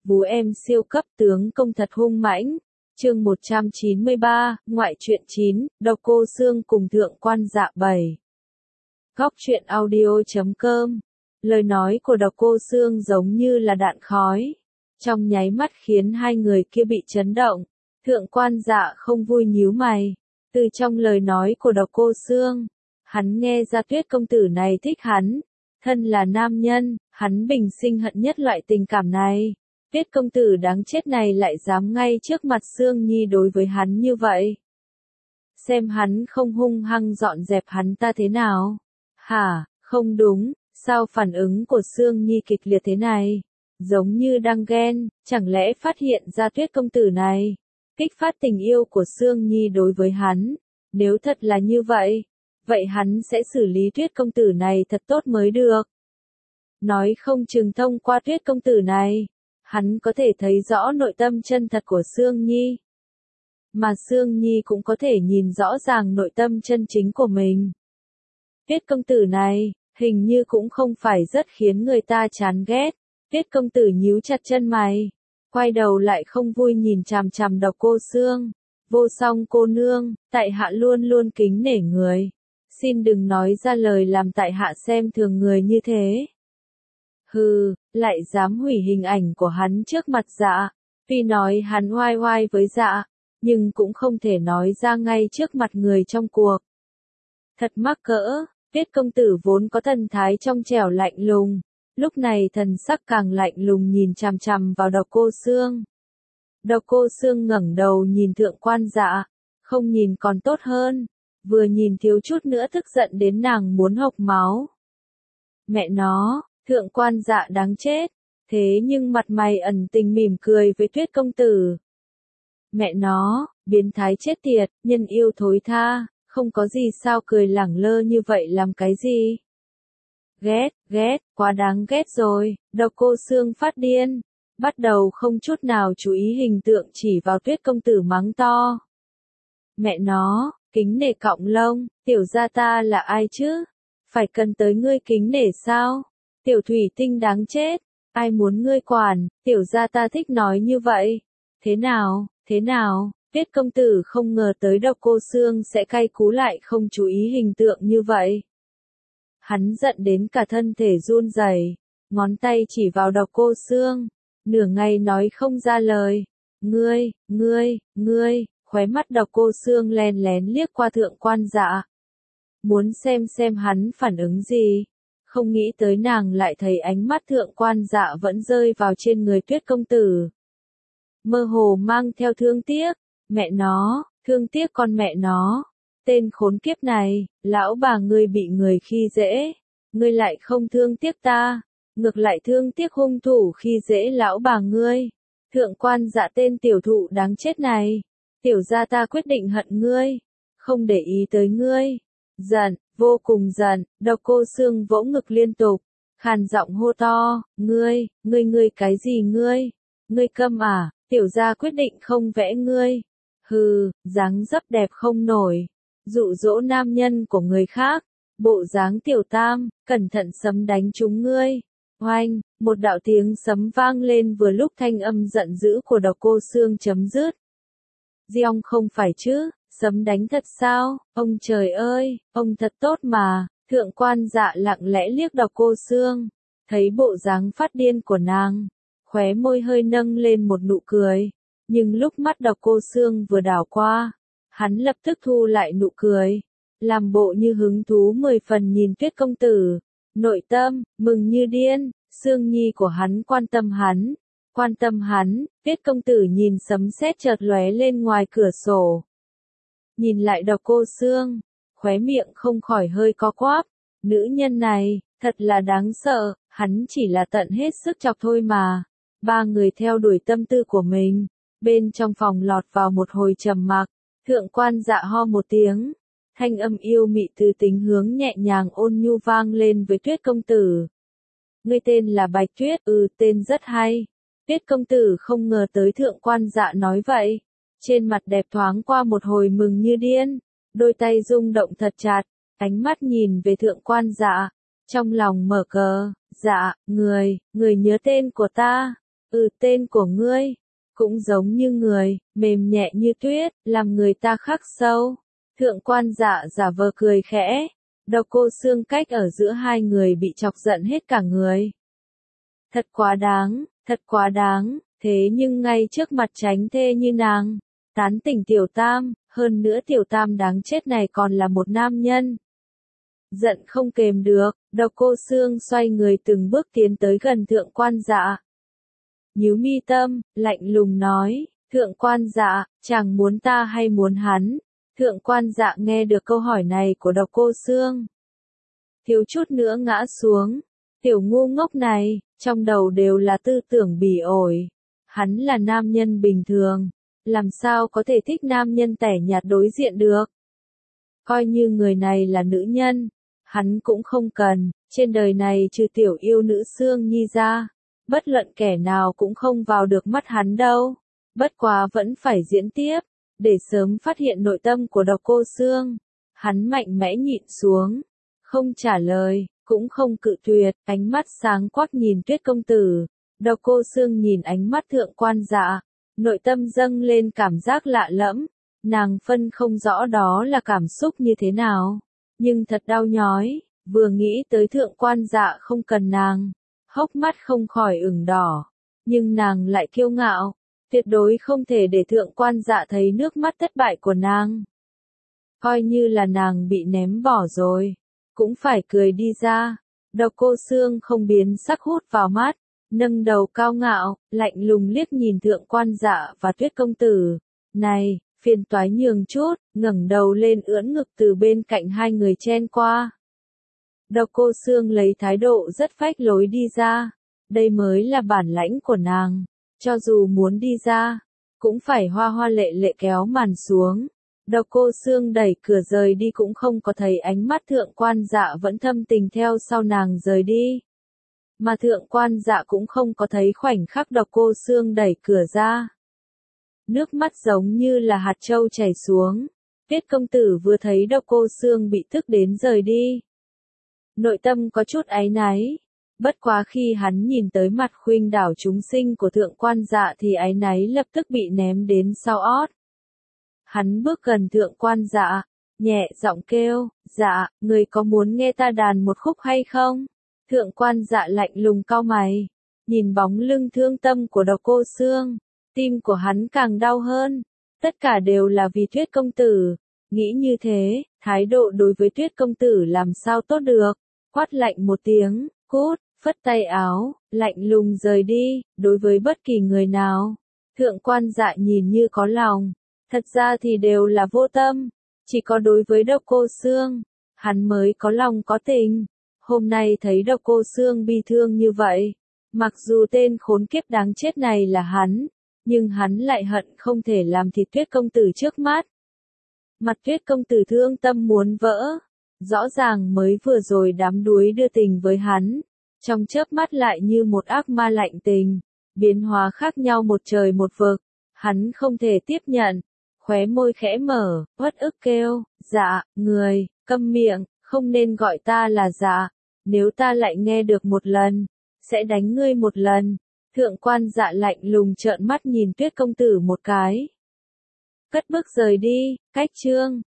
Vú em siêu cấp tướng công thật hung mãnh. Chương 193, ngoại truyện 9, Độc Cô Xương cùng Thượng Quan Dạ 7. Góc truyện audio.com. Lời nói của Độc Cô Xương giống như là đạn khói, trong nháy mắt khiến hai người kia bị chấn động. Thượng Quan Dạ không vui nhíu mày, từ trong lời nói của Độc Cô Xương, hắn nghe ra Tuyết công tử này thích hắn, thân là nam nhân, hắn bình sinh hận nhất loại tình cảm này. Tuyết công tử đáng chết này lại dám ngay trước mặt Sương Nhi đối với hắn như vậy. Xem hắn không hung hăng dọn dẹp hắn ta thế nào. Hả, không đúng, sao phản ứng của Sương Nhi kịch liệt thế này? Giống như đang ghen, chẳng lẽ phát hiện ra Tuyết công tử này kích phát tình yêu của Sương Nhi đối với hắn? Nếu thật là như vậy, vậy hắn sẽ xử lý Tuyết công tử này thật tốt mới được. Nói không chừng thông qua Tuyết công tử này, hắn có thể thấy rõ nội tâm chân thật của Sương Nhi. Mà Sương Nhi cũng có thể nhìn rõ ràng nội tâm chân chính của mình. Tuyết công tử này, hình như cũng không phải rất khiến người ta chán ghét. Tuyết công tử nhíu chặt chân mày, quay đầu lại không vui nhìn chằm chằm Độc Cô Xương. Vô Song cô nương, tại hạ luôn luôn kính nể người. Xin đừng nói ra lời làm tại hạ xem thường người như thế. Hừ, lại dám hủy hình ảnh của hắn trước mặt Dạ. Tuy nói hắn oai oai với Dạ, nhưng cũng không thể nói ra ngay trước mặt người trong cuộc. Thật mắc cỡ, Tuyết công tử vốn có thần thái trong trẻo lạnh lùng, lúc này thần sắc càng lạnh lùng nhìn chằm chằm vào Độc Cô Xương. Độc Cô Xương ngẩng đầu nhìn Thượng Quan Dạ, không nhìn còn tốt hơn, vừa nhìn thiếu chút nữa tức giận đến nàng muốn hộc máu. Mẹ nó, Thượng Quan Dạ đáng chết, thế nhưng mặt mày ẩn tình mỉm cười với Tuyết công tử. Mẹ nó, biến thái chết tiệt, nhân yêu thối tha, không có gì sao cười lẳng lơ như vậy làm cái gì? Ghét, quá đáng ghét rồi. Độc Cô Xương phát điên, bắt đầu không chút nào chú ý hình tượng chỉ vào Tuyết công tử mắng to. Mẹ nó, kính nể cọng lông, tiểu gia ta là ai chứ? Phải cần tới ngươi kính nể sao? Tiểu thủy tinh đáng chết, ai muốn ngươi quản, tiểu gia ta thích nói như vậy. Thế nào, Tuyết công tử không ngờ tới Độc Cô Xương sẽ cay cú lại không chú ý hình tượng như vậy. Hắn giận đến cả thân thể run rẩy, ngón tay chỉ vào Độc Cô Xương, nửa ngày nói không ra lời. Ngươi, khóe mắt Độc Cô Xương len lén liếc qua Thượng Quan Dạ. Muốn xem hắn phản ứng gì. Không nghĩ tới nàng lại thấy ánh mắt Thượng Quan Dạ vẫn rơi vào trên người Tuyết công tử. Mơ hồ mang theo thương tiếc, mẹ nó, thương tiếc con mẹ nó. Tên khốn kiếp này, lão bà ngươi bị người khi dễ, ngươi lại không thương tiếc ta, ngược lại thương tiếc hung thủ khi dễ lão bà ngươi. Thượng Quan Dạ tên tiểu thụ đáng chết này, tiểu gia ta quyết định hận ngươi, không để ý tới ngươi. Giận, vô cùng giận, Độc Cô Xương vỗ ngực liên tục, khàn giọng hô to, ngươi cái gì ngươi câm à, tiểu gia quyết định không vẽ ngươi. Hừ, dáng dấp đẹp không nổi, dụ dỗ nam nhân của người khác, bộ dáng tiểu tam, cẩn thận sấm đánh trúng ngươi. Oanh, một đạo tiếng sấm vang lên vừa lúc thanh âm giận dữ của Độc Cô Xương chấm dứt. Giong không phải chứ, sấm đánh thật sao, ông trời ơi, ông thật tốt mà. Thượng Quan Dạ lặng lẽ liếc Độc Cô Xương, thấy bộ dáng phát điên của nàng, khóe môi hơi nâng lên một nụ cười, nhưng lúc mắt Độc Cô Xương vừa đảo qua, hắn lập tức thu lại nụ cười, làm bộ như hứng thú 10 phần nhìn Tuyết công tử, nội tâm mừng như điên. Sương Nhi của hắn quan tâm hắn. Tuyết công tử nhìn sấm sét chợt lóe lên ngoài cửa sổ, nhìn lại Độc Cô Xương, khóe miệng không khỏi hơi co quắp. Nữ nhân này thật là đáng sợ, hắn chỉ là tận hết sức chọc thôi mà. Ba người theo đuổi tâm tư của mình, bên trong phòng lọt vào một hồi trầm mặc. Thượng Quan Dạ ho một tiếng, thanh âm yêu mị từ tính hướng nhẹ nhàng ôn nhu vang lên với Tuyết công tử. Ngươi tên là Bạch Tuyết, tên rất hay. Tuyết công tử không ngờ tới Thượng Quan Dạ nói vậy, trên mặt đẹp thoáng qua một hồi mừng như điên, đôi tay rung động thật chặt, ánh mắt nhìn về Thượng Quan Dạ, trong lòng mở cờ. Dạ, người nhớ tên của ta. Tên của ngươi, cũng giống như người, mềm nhẹ như tuyết, làm người ta khắc sâu. Thượng quan dạ giả vờ cười khẽ, Độc Cô Xương cách ở giữa hai người bị chọc giận hết cả người. Thật quá đáng, thế nhưng ngay trước mặt tránh thê như nàng, tán tỉnh Tiểu Tam, hơn nữa Tiểu Tam đáng chết này còn là một nam nhân. Giận không kềm được, Độc Cô Xương xoay người từng bước tiến tới gần thượng quan dạ. Nhíu mi tâm, lạnh lùng nói, thượng quan dạ, chàng muốn ta hay muốn hắn? Thượng quan dạ nghe được câu hỏi này của Độc Cô Xương, thiếu chút nữa ngã xuống. Tiểu ngu ngốc này, trong đầu đều là tư tưởng bỉ ổi. Hắn là nam nhân bình thường, làm sao có thể thích nam nhân tẻ nhạt đối diện được? Coi như người này là nữ nhân, hắn cũng không cần, trên đời này trừ tiểu yêu nữ Xương Nhi ra, bất luận kẻ nào cũng không vào được mắt hắn đâu. Bất quá vẫn phải diễn tiếp, để sớm phát hiện nội tâm của Độc Cô Xương. Hắn mạnh mẽ nhịn xuống, không trả lời, cũng không cự tuyệt, ánh mắt sáng quắc nhìn Tuyết công tử. Độc Cô Xương nhìn ánh mắt thượng quan dạ, nội tâm dâng lên cảm giác lạ lẫm, nàng phân không rõ đó là cảm xúc như thế nào, nhưng thật đau nhói, vừa nghĩ tới thượng quan dạ không cần nàng, hốc mắt không khỏi ửng đỏ, nhưng nàng lại kiêu ngạo, tuyệt đối không thể để thượng quan dạ thấy nước mắt thất bại của nàng. Coi như là nàng bị ném bỏ rồi, cũng phải cười đi ra. Độc Cô Xương không biến sắc hút vào mắt, nâng đầu cao ngạo, lạnh lùng liếc nhìn thượng quan dạ và Tuyết công tử. Này, phiền toái nhường chút, ngẩng đầu lên ưỡn ngực từ bên cạnh hai người chen qua. Độc Cô Xương lấy thái độ rất phách lối đi ra, đây mới là bản lãnh của nàng, cho dù muốn đi ra, cũng phải hoa hoa lệ lệ kéo màn xuống. Độc Cô Xương đẩy cửa rời đi cũng không có thấy ánh mắt thượng quan dạ vẫn thâm tình theo sau nàng rời đi. Mà thượng quan dạ cũng không có thấy khoảnh khắc Độc Cô Xương đẩy cửa ra. Nước mắt giống như là hạt châu chảy xuống. Tuyết công tử vừa thấy Độc Cô Xương bị tức đến rời đi, nội tâm có chút áy náy. Bất quá khi hắn nhìn tới mặt khuynh đảo chúng sinh của thượng quan dạ thì áy náy lập tức bị ném đến sau ót. Hắn bước gần thượng quan dạ, nhẹ giọng kêu, dạ, người có muốn nghe ta đàn một khúc hay không? Thượng quan dạ lạnh lùng cau mày, nhìn bóng lưng thương tâm của Độc Cô Xương, tim của hắn càng đau hơn. Tất cả đều là vì Tuyết công tử, nghĩ như thế, thái độ đối với Tuyết công tử làm sao tốt được, quát lạnh một tiếng, cút, phất tay áo, lạnh lùng rời đi, đối với bất kỳ người nào. Thượng quan dạ nhìn như có lòng, thật ra thì đều là vô tâm, chỉ có đối với Độc Cô Xương, hắn mới có lòng có tình. Hôm nay thấy Độc Cô Xương bi thương như vậy, mặc dù tên khốn kiếp đáng chết này là hắn, nhưng hắn lại hận không thể làm thịt Tuyết công tử trước mắt. Mặt Tuyết công tử thương tâm muốn vỡ, rõ ràng mới vừa rồi đám đuối đưa tình với hắn, trong chớp mắt lại như một ác ma lạnh tình, biến hóa khác nhau một trời một vực, hắn không thể tiếp nhận, khóe môi khẽ mở, uất ức kêu, dạ, người, câm miệng, không nên gọi ta là dạ, nếu ta lại nghe được một lần, sẽ đánh ngươi một lần. Thượng quan dạ lạnh lùng trợn mắt nhìn Tuyết công tử một cái, cất bước rời đi. Cách chương